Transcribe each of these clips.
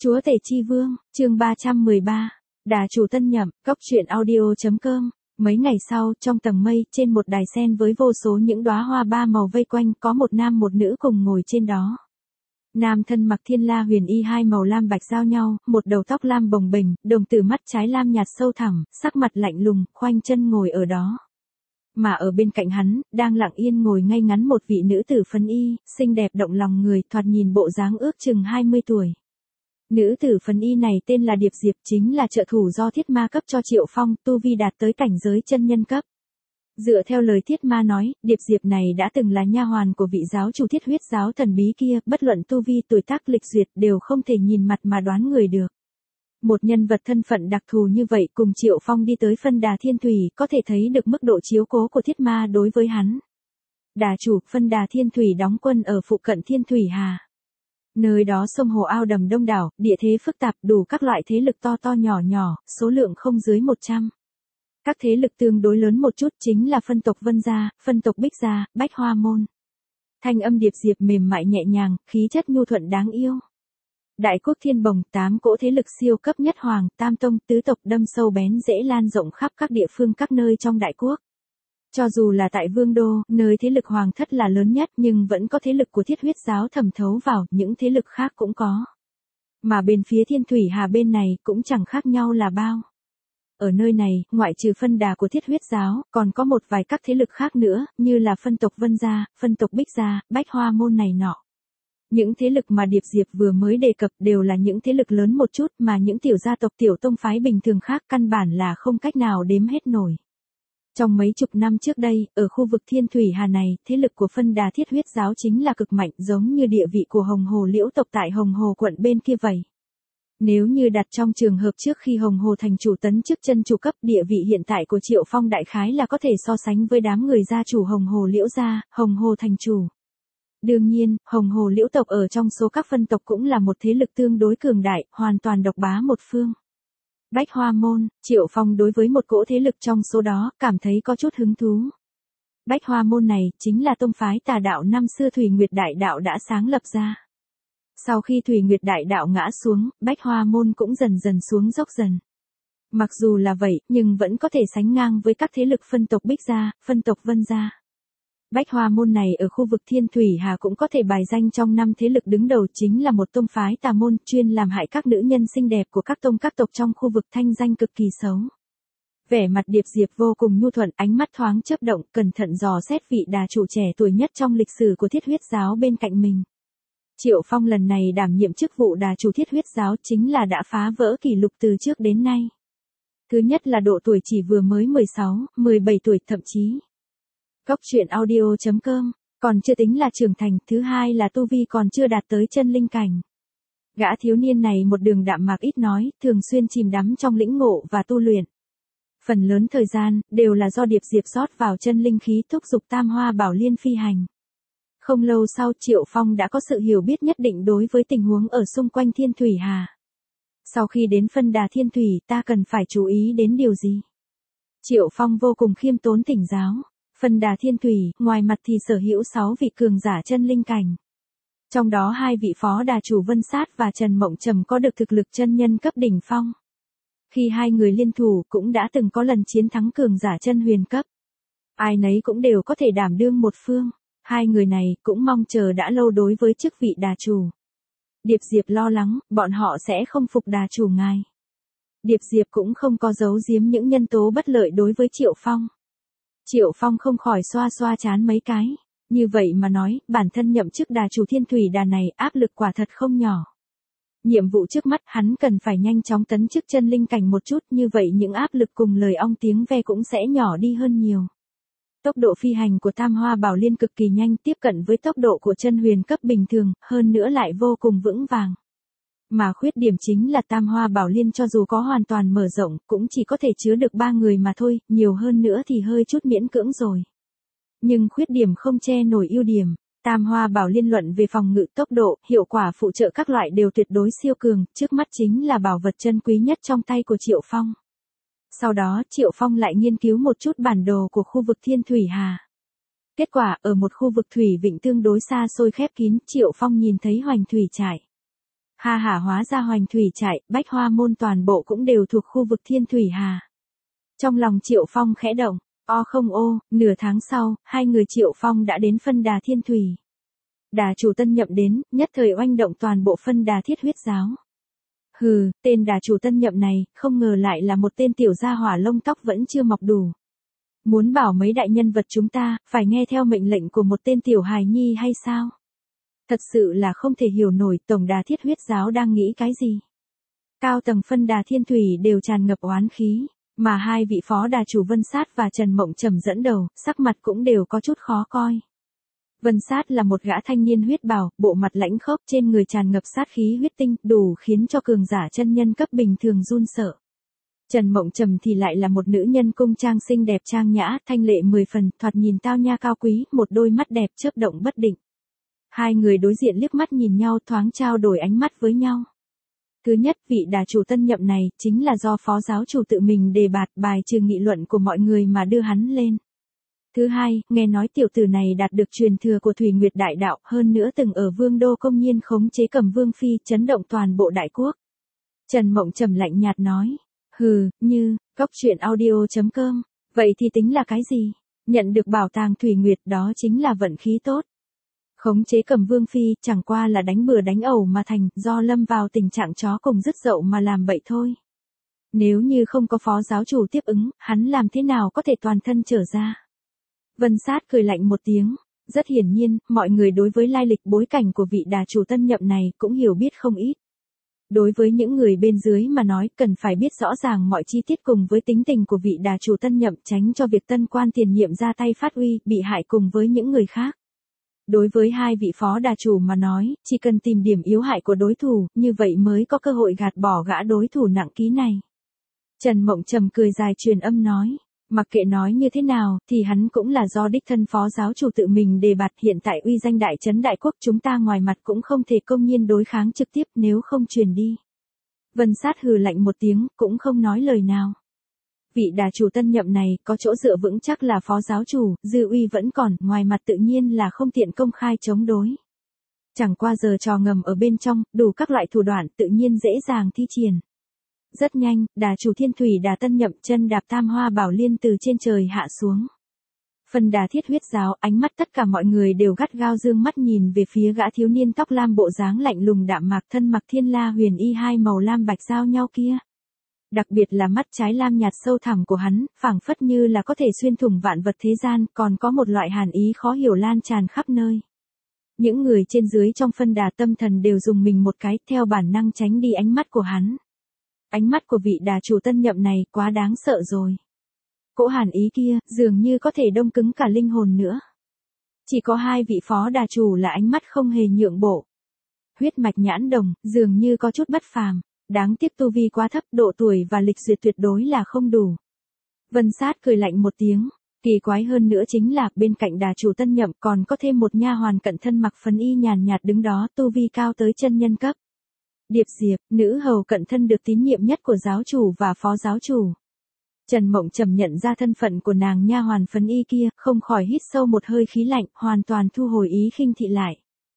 Chúa Tể Chi Vương, chương 313. Đà chủ tân nhậm, góc truyện audio.com. Mấy ngày sau, trong tầng mây, trên một đài sen với vô số những đóa hoa ba màu vây quanh, có một nam một nữ cùng ngồi trên đó. Nam thân mặc thiên la huyền y hai màu lam bạch giao nhau, một đầu tóc lam bồng bềnh, đồng tử mắt trái lam nhạt sâu thẳm, sắc mặt lạnh lùng, khoanh chân ngồi ở đó. Mà ở bên cạnh hắn, đang lặng yên ngồi ngay ngắn một vị nữ tử phấn y, xinh đẹp động lòng người, thoạt nhìn bộ dáng ước chừng 20 tuổi. Nữ tử phấn y này tên là Điệp Diệp, chính là trợ thủ do Thiết Ma cấp cho Triệu Phong, tu vi đạt tới cảnh giới chân nhân cấp. Dựa theo lời Thiết Ma nói, Điệp Diệp này đã từng là nha hoàn của vị giáo chủ Thiết Huyết giáo thần bí kia, bất luận tu vi tuổi tác lịch duyệt đều không thể nhìn mặt mà đoán người được. Một nhân vật thân phận đặc thù như vậy cùng Triệu Phong đi tới Phân Đà Thiên Thủy, có thể thấy được mức độ chiếu cố của Thiết Ma đối với hắn. Đà chủ, Phân Đà Thiên Thủy đóng quân ở phụ cận Thiên Thủy Hà. Nơi đó sông hồ ao đầm đông đảo, địa thế phức tạp, đủ các loại thế lực to to nhỏ nhỏ, số lượng không dưới 100. Các thế lực tương đối lớn một chút chính là phân tộc Vân Gia, phân tộc Bích Gia, Bách Hoa Môn. Thanh âm Điệp Diệp mềm mại nhẹ nhàng, khí chất nhu thuận đáng yêu. Đại quốc Thiên Bồng, 8 cỗ thế lực siêu cấp nhất hoàng, tam tông, tứ tộc đâm sâu bén rễ lan rộng khắp các địa phương các nơi trong đại quốc. Cho dù là tại Vương Đô, nơi thế lực hoàng thất là lớn nhất nhưng vẫn có thế lực của Thiết Huyết giáo thẩm thấu vào, những thế lực khác cũng có. Mà bên phía Thiên Thủy Hà bên này cũng chẳng khác nhau là bao. Ở nơi này, ngoại trừ phân đà của Thiết Huyết giáo, còn có một vài các thế lực khác nữa, như là phân tộc Vân Gia, phân tộc Bích Gia, Bách Hoa Môn này nọ. Những thế lực mà Điệp Diệp vừa mới đề cập đều là những thế lực lớn một chút mà những tiểu gia tộc tiểu tông phái bình thường khác căn bản là không cách nào đếm hết nổi. Trong mấy chục năm trước đây, ở khu vực Thiên Thủy Hà này, thế lực của Phân Đà Thiết Huyết giáo chính là cực mạnh, giống như địa vị của Hồng Hồ Liễu tộc tại Hồng Hồ quận bên kia vậy. Nếu như đặt trong trường hợp trước khi Hồng Hồ thành chủ tấn chức chân chủ cấp, địa vị hiện tại của Triệu Phong đại khái là có thể so sánh với đám người gia chủ Hồng Hồ Liễu gia, Hồng Hồ thành chủ. Đương nhiên, Hồng Hồ Liễu tộc ở trong số các phân tộc cũng là một thế lực tương đối cường đại, hoàn toàn độc bá một phương. Bách Hoa Môn, Triệu Phong đối với một cỗ thế lực trong số đó, cảm thấy có chút hứng thú. Bách Hoa Môn này, chính là tông phái tà đạo năm xưa Thủy Nguyệt Đại Đạo đã sáng lập ra. Sau khi Thủy Nguyệt Đại Đạo ngã xuống, Bách Hoa Môn cũng dần dần xuống dốc dần. Mặc dù là vậy, nhưng vẫn có thể sánh ngang với các thế lực phân tộc Bích Gia, phân tộc Vân Gia. Bách Hoa Môn này ở khu vực Thiên Thủy Hà cũng có thể bài danh trong 5 thế lực đứng đầu, chính là một tông phái tà môn chuyên làm hại các nữ nhân xinh đẹp của các tông các tộc trong khu vực, thanh danh cực kỳ xấu. Vẻ mặt Điệp Diệp vô cùng nhu thuận, ánh mắt thoáng chớp động, cẩn thận dò xét vị đà chủ trẻ tuổi nhất trong lịch sử của Thiết Huyết giáo bên cạnh mình. Triệu Phong lần này đảm nhiệm chức vụ đà chủ Thiết Huyết giáo chính là đã phá vỡ kỷ lục từ trước đến nay. Thứ nhất là độ tuổi chỉ vừa mới 16, 17 tuổi thậm chí. Góc truyện audio.com, còn chưa tính là trưởng thành, thứ hai là tu vi còn chưa đạt tới chân linh cảnh. Gã thiếu niên này một đường đạm mạc ít nói, thường xuyên chìm đắm trong lĩnh ngộ và tu luyện. Phần lớn thời gian, đều là do Điệp Diệp rót vào chân linh khí thúc giục Tam Hoa Bảo Liên phi hành. Không lâu sau Triệu Phong đã có sự hiểu biết nhất định đối với tình huống ở xung quanh Thiên Thủy Hà. Sau khi đến Phân Đà Thiên Thủy, ta cần phải chú ý đến điều gì? Triệu Phong vô cùng khiêm tốn thỉnh giáo. Phân Đà Thiên Thủy, ngoài mặt thì sở hữu 6 vị cường giả chân linh cảnh. Trong đó 2 vị phó đà chủ Vân Sát và Trần Mộng Trầm có được thực lực chân nhân cấp đỉnh phong. Khi hai người liên thủ cũng đã từng có lần chiến thắng cường giả chân huyền cấp. Ai nấy cũng đều có thể đảm đương một phương. Hai người này cũng mong chờ đã lâu đối với chức vị đà chủ. Điệp Diệp lo lắng, bọn họ sẽ không phục đà chủ ngài. Điệp Diệp cũng không có giấu giếm những nhân tố bất lợi đối với Triệu Phong. Triệu Phong không khỏi xoa xoa chán mấy cái. Như vậy mà nói, bản thân nhậm chức đà chủ Thiên Thủy Đà này áp lực quả thật không nhỏ. Nhiệm vụ trước mắt hắn cần phải nhanh chóng tấn chức chân linh cảnh một chút, như vậy những áp lực cùng lời ong tiếng ve cũng sẽ nhỏ đi hơn nhiều. Tốc độ phi hành của Tam Hoa Bảo Liên cực kỳ nhanh, tiếp cận với tốc độ của chân huyền cấp bình thường, hơn nữa lại vô cùng vững vàng. Mà khuyết điểm chính là Tam Hoa Bảo Liên cho dù có hoàn toàn mở rộng, cũng chỉ có thể chứa được 3 người mà thôi, nhiều hơn nữa thì hơi chút miễn cưỡng rồi. Nhưng khuyết điểm không che nổi ưu điểm. Tam Hoa Bảo Liên luận về phòng ngự, tốc độ, hiệu quả phụ trợ các loại đều tuyệt đối siêu cường, trước mắt chính là bảo vật chân quý nhất trong tay của Triệu Phong. Sau đó, Triệu Phong lại nghiên cứu một chút bản đồ của khu vực Thiên Thủy Hà. Kết quả, ở một khu vực thủy vịnh tương đối xa xôi khép kín, Triệu Phong nhìn thấy Hoành Thủy Trại. Ha hả, hóa ra Hoành Thủy Trại, Bách Hoa Môn toàn bộ cũng đều thuộc khu vực Thiên Thủy Hà. Trong lòng Triệu Phong khẽ động, nửa tháng sau, hai người Triệu Phong đã đến phân đà Thiên Thủy. Đà chủ tân nhậm đến, nhất thời oanh động toàn bộ phân đà Thiết Huyết giáo. Hừ, tên đà chủ tân nhậm này, không ngờ lại là một tên tiểu gia hỏa lông tóc vẫn chưa mọc đủ. Muốn bảo mấy đại nhân vật chúng ta, phải nghe theo mệnh lệnh của một tên tiểu hài nhi hay sao? Thật sự là không thể hiểu nổi tổng đà Thiết Huyết giáo đang nghĩ cái gì. Cao tầng phân đà Thiên Thủy đều tràn ngập oán khí, mà hai vị phó đà chủ Vân Sát và Trần Mộng Trầm dẫn đầu, sắc mặt cũng đều có chút khó coi. Vân Sát là một gã thanh niên huyết bào, bộ mặt lãnh khốc, trên người tràn ngập sát khí huyết tinh, đủ khiến cho cường giả chân nhân cấp bình thường run sợ. Trần Mộng Trầm thì lại là một nữ nhân cung trang xinh đẹp trang nhã, thanh lệ 10 phần, thoạt nhìn tao nha cao quý, một đôi mắt đẹp chớp động bất định. Hai người đối diện liếc mắt nhìn nhau, thoáng trao đổi ánh mắt với nhau. Thứ nhất, vị đà chủ tân nhậm này, chính là do phó giáo chủ tự mình đề bạt bài trừ nghị luận của mọi người mà đưa hắn lên. Thứ hai, nghe nói tiểu tử này đạt được truyền thừa của Thủy Nguyệt Đại Đạo, hơn nữa từng ở Vương Đô công nhiên khống chế Cẩm Vương Phi, chấn động toàn bộ đại quốc. Trần Mộng Trầm lạnh nhạt nói, cóc truyện audio.com, vậy thì tính là cái gì? Nhận được bảo tàng Thủy Nguyệt đó chính là vận khí tốt. Khống chế Cẩm Vương Phi, chẳng qua là đánh bừa đánh ẩu mà thành, do lâm vào tình trạng chó cùng dứt dậu mà làm bậy thôi. Nếu như không có phó giáo chủ tiếp ứng, hắn làm thế nào có thể toàn thân trở ra? Vân Sát cười lạnh một tiếng, rất hiển nhiên, mọi người đối với lai lịch bối cảnh của vị đà chủ tân nhậm này cũng hiểu biết không ít. Đối với những người bên dưới mà nói, cần phải biết rõ ràng mọi chi tiết cùng với tính tình của vị đà chủ tân nhậm, tránh cho việc tân quan tiền nhiệm ra tay phát uy, bị hại cùng với những người khác. Đối với hai vị phó đà chủ mà nói, chỉ cần tìm điểm yếu hại của đối thủ, như vậy mới có cơ hội gạt bỏ gã đối thủ nặng ký này. Trần Mộng Trầm cười dài truyền âm nói, mặc kệ nói như thế nào, thì hắn cũng là do đích thân phó giáo chủ tự mình đề bạt, hiện tại uy danh đại trấn đại quốc chúng ta ngoài mặt cũng không thể công nhiên đối kháng trực tiếp nếu không truyền đi. Vân Sát hừ lạnh một tiếng, cũng không nói lời nào. Vị đà chủ tân nhậm này, có chỗ dựa vững chắc là phó giáo chủ, dư uy vẫn còn, ngoài mặt tự nhiên là không tiện công khai chống đối. Chẳng qua giờ trò ngầm ở bên trong, đủ các loại thủ đoạn tự nhiên dễ dàng thi triển. Rất nhanh, đà chủ Thiên Thủy đà tân nhậm chân đạp tam hoa bảo liên từ trên trời hạ xuống. Phần đà Thiết Huyết giáo, ánh mắt tất cả mọi người đều gắt gao dương mắt nhìn về phía gã thiếu niên tóc lam bộ dáng lạnh lùng đạm mạc, thân mặc thiên la huyền y hai màu lam bạch giao nhau kia. Đặc biệt là mắt trái lam nhạt sâu thẳm của hắn, phảng phất như là có thể xuyên thủng vạn vật thế gian, còn có một loại hàn ý khó hiểu lan tràn khắp nơi. Những người trên dưới trong phân đà tâm thần đều dùng mình một cái, theo bản năng tránh đi ánh mắt của hắn. Ánh mắt của vị đà chủ tân nhậm này quá đáng sợ rồi. Cỗ hàn ý kia, dường như có thể đông cứng cả linh hồn nữa. Chỉ có hai vị phó đà chủ là ánh mắt không hề nhượng bộ. Huyết mạch nhãn đồng, dường như có chút bất phàm. Đáng tiếc tu vi quá thấp, độ tuổi và lịch duyệt tuyệt đối là không đủ. Vân Sát cười lạnh một tiếng, kỳ quái hơn nữa chính là bên cạnh đà chủ tân nhậm còn có thêm một nha hoàn cận thân mặc phấn y nhàn nhạt đứng đó, tu vi cao tới chân nhân cấp. Điệp Diệp, nữ hầu cận thân được tín nhiệm nhất của giáo chủ và phó giáo chủ. Trần Mộng Trầm nhận ra thân phận của nàng nha hoàn phấn y kia, không khỏi hít sâu một hơi khí lạnh, hoàn toàn thu hồi ý khinh thị lại.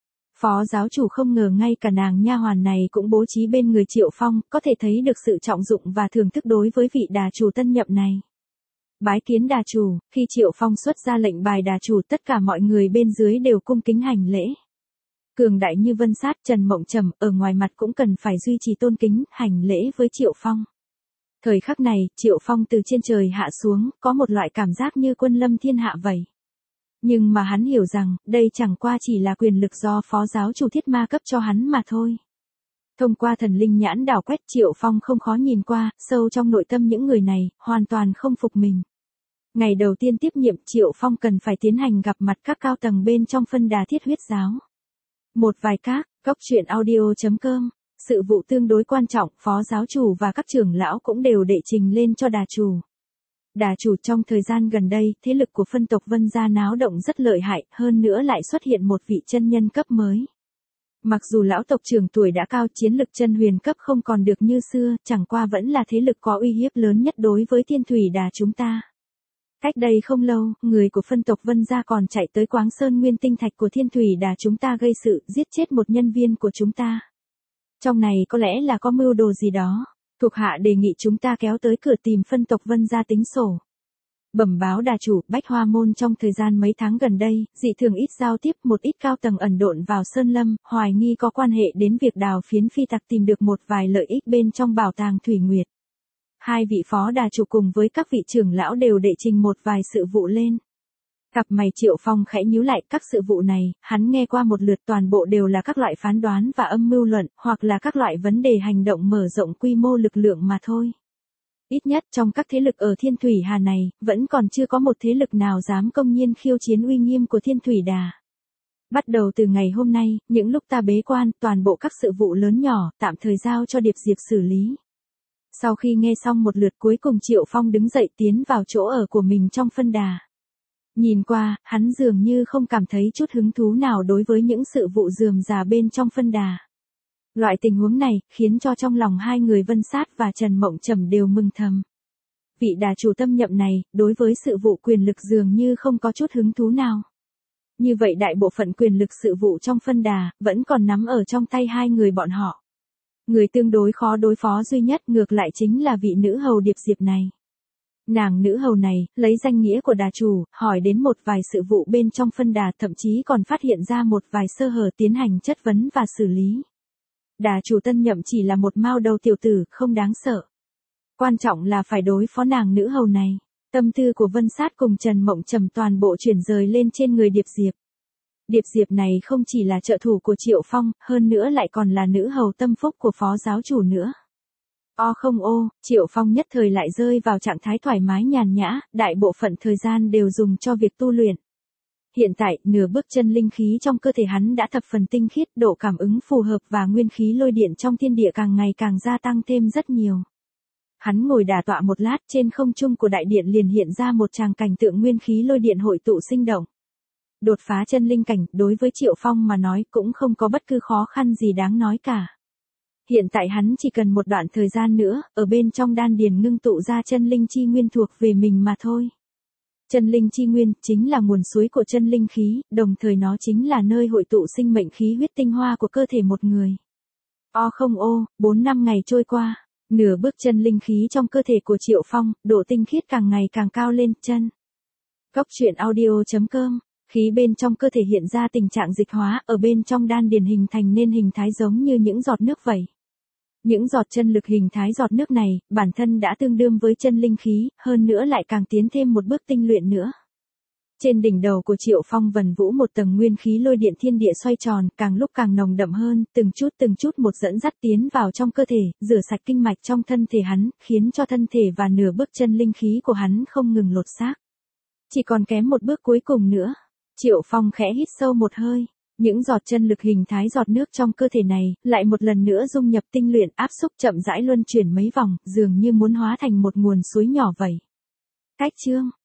Phó giáo chủ không ngờ ngay cả nàng nha hoàn này cũng bố trí bên người Triệu Phong, có thể thấy được sự trọng dụng và thưởng thức đối với vị đà chủ tân nhậm này. Bái kiến đà chủ, khi Triệu Phong xuất ra lệnh bài đà chủ, tất cả mọi người bên dưới đều cung kính hành lễ. Cường đại như Vân Sát, Trần Mộng Trầm, ở ngoài mặt cũng cần phải duy trì tôn kính, hành lễ với Triệu Phong. Thời khắc này, Triệu Phong từ trên trời hạ xuống, có một loại cảm giác như quân lâm thiên hạ vậy. Nhưng mà hắn hiểu rằng, đây chẳng qua chỉ là quyền lực do phó giáo chủ Thiết Ma cấp cho hắn mà thôi. Thông qua thần linh nhãn đảo quét, Triệu Phong không khó nhìn qua, sâu trong nội tâm những người này, hoàn toàn không phục mình. Ngày đầu tiên tiếp nhiệm, Triệu Phong cần phải tiến hành gặp mặt các cao tầng bên trong phân đà Thiết Huyết giáo. Một vài cóc truyện audio.com, sự vụ tương đối quan trọng, phó giáo chủ và các trưởng lão cũng đều đệ trình lên cho đà chủ. Đà chủ, trong thời gian gần đây, thế lực của phân tộc Vân gia náo động rất lợi hại, hơn nữa lại xuất hiện một vị chân nhân cấp mới. Mặc dù lão tộc trưởng tuổi đã cao, chiến lực chân huyền cấp không còn được như xưa, chẳng qua vẫn là thế lực có uy hiếp lớn nhất đối với Thiên Thủy đà chúng ta. Cách đây không lâu, người của phân tộc Vân gia còn chạy tới Quáng Sơn Nguyên Tinh Thạch của Thiên Thủy đà chúng ta gây sự, giết chết một nhân viên của chúng ta. Trong này có lẽ là có mưu đồ gì đó. Thuộc hạ đề nghị chúng ta kéo tới cửa tìm phân tộc Vân ra tính sổ. Bẩm báo đà chủ, Bách Hoa môn trong thời gian mấy tháng gần đây, dị thường ít giao tiếp, một ít cao tầng ẩn độn vào Sơn Lâm, hoài nghi có quan hệ đến việc Đào Phiến phi tặc tìm được một vài lợi ích bên trong bảo tàng Thủy Nguyệt. Hai vị phó đà chủ cùng với các vị trưởng lão đều đệ trình một vài sự vụ lên. Cặp mày Triệu Phong khẽ nhíu lại, các sự vụ này, hắn nghe qua một lượt, toàn bộ đều là các loại phán đoán và âm mưu luận, hoặc là các loại vấn đề hành động mở rộng quy mô lực lượng mà thôi. Ít nhất trong các thế lực ở Thiên Thủy Hà này, vẫn còn chưa có một thế lực nào dám công nhiên khiêu chiến uy nghiêm của Thiên Thủy Đà. Bắt đầu từ ngày hôm nay, những lúc ta bế quan, toàn bộ các sự vụ lớn nhỏ, tạm thời giao cho Điệp Diệp xử lý. Sau khi nghe xong một lượt, cuối cùng Triệu Phong đứng dậy tiến vào chỗ ở của mình trong phân đà. Nhìn qua, hắn dường như không cảm thấy chút hứng thú nào đối với những sự vụ rườm rà bên trong phân đà. Loại tình huống này, khiến cho trong lòng hai người Vân Sát và Trần Mộng Trầm đều mừng thầm. Vị đà chủ tâm nhậm này, đối với sự vụ quyền lực dường như không có chút hứng thú nào. Như vậy đại bộ phận quyền lực sự vụ trong phân đà, vẫn còn nắm ở trong tay hai người bọn họ. Người tương đối khó đối phó duy nhất ngược lại chính là vị nữ hầu Điệp Diệp này. Nàng nữ hầu này, lấy danh nghĩa của đà chủ, hỏi đến một vài sự vụ bên trong phân đà, thậm chí còn phát hiện ra một vài sơ hở tiến hành chất vấn và xử lý. Đà chủ tân nhậm chỉ là một mao đầu tiểu tử, không đáng sợ. Quan trọng là phải đối phó nàng nữ hầu này. Tâm tư của Vân Sát cùng Trần Mộng Trầm toàn bộ chuyển rời lên trên người Điệp Diệp. Điệp Diệp này không chỉ là trợ thủ của Triệu Phong, hơn nữa lại còn là nữ hầu tâm phúc của phó giáo chủ nữa. Triệu Phong nhất thời lại rơi vào trạng thái thoải mái nhàn nhã, đại bộ phận thời gian đều dùng cho việc tu luyện. Hiện tại, nửa bước chân linh khí trong cơ thể hắn đã thập phần tinh khiết, độ cảm ứng phù hợp và nguyên khí lôi điện trong thiên địa càng ngày càng gia tăng thêm rất nhiều. Hắn ngồi đả tọa một lát, trên không trung của đại điện liền hiện ra một tràng cảnh tượng nguyên khí lôi điện hội tụ sinh động. Đột phá chân linh cảnh, đối với Triệu Phong mà nói cũng không có bất cứ khó khăn gì đáng nói cả. Hiện tại hắn chỉ cần một đoạn thời gian nữa, ở bên trong đan điền ngưng tụ ra chân linh chi nguyên thuộc về mình mà thôi. Chân linh chi nguyên chính là nguồn suối của chân linh khí, đồng thời nó chính là nơi hội tụ sinh mệnh khí huyết tinh hoa của cơ thể một người. 4 năm ngày trôi qua, nửa bước chân linh khí trong cơ thể của Triệu Phong, độ tinh khiết càng ngày càng cao lên. Chân. Cốc truyện audio.com. Khí bên trong cơ thể hiện ra tình trạng dịch hóa, ở bên trong đan điền hình thành nên hình thái giống như những giọt nước vậy. Những giọt chân lực hình thái giọt nước này, bản thân đã tương đương với chân linh khí, hơn nữa lại càng tiến thêm một bước tinh luyện nữa. Trên đỉnh đầu của Triệu Phong vần vũ một tầng nguyên khí lôi điện thiên địa xoay tròn, càng lúc càng nồng đậm hơn, từng chút một dẫn dắt tiến vào trong cơ thể, rửa sạch kinh mạch trong thân thể hắn, khiến cho thân thể và nửa bước chân linh khí của hắn không ngừng lột xác. Chỉ còn kém một bước cuối cùng nữa. Triệu Phong khẽ hít sâu một hơi. Những giọt chân lực hình thái giọt nước trong cơ thể này, lại một lần nữa dung nhập tinh luyện, áp xúc chậm rãi luân chuyển mấy vòng, dường như muốn hóa thành một nguồn suối nhỏ vậy. Cách chương.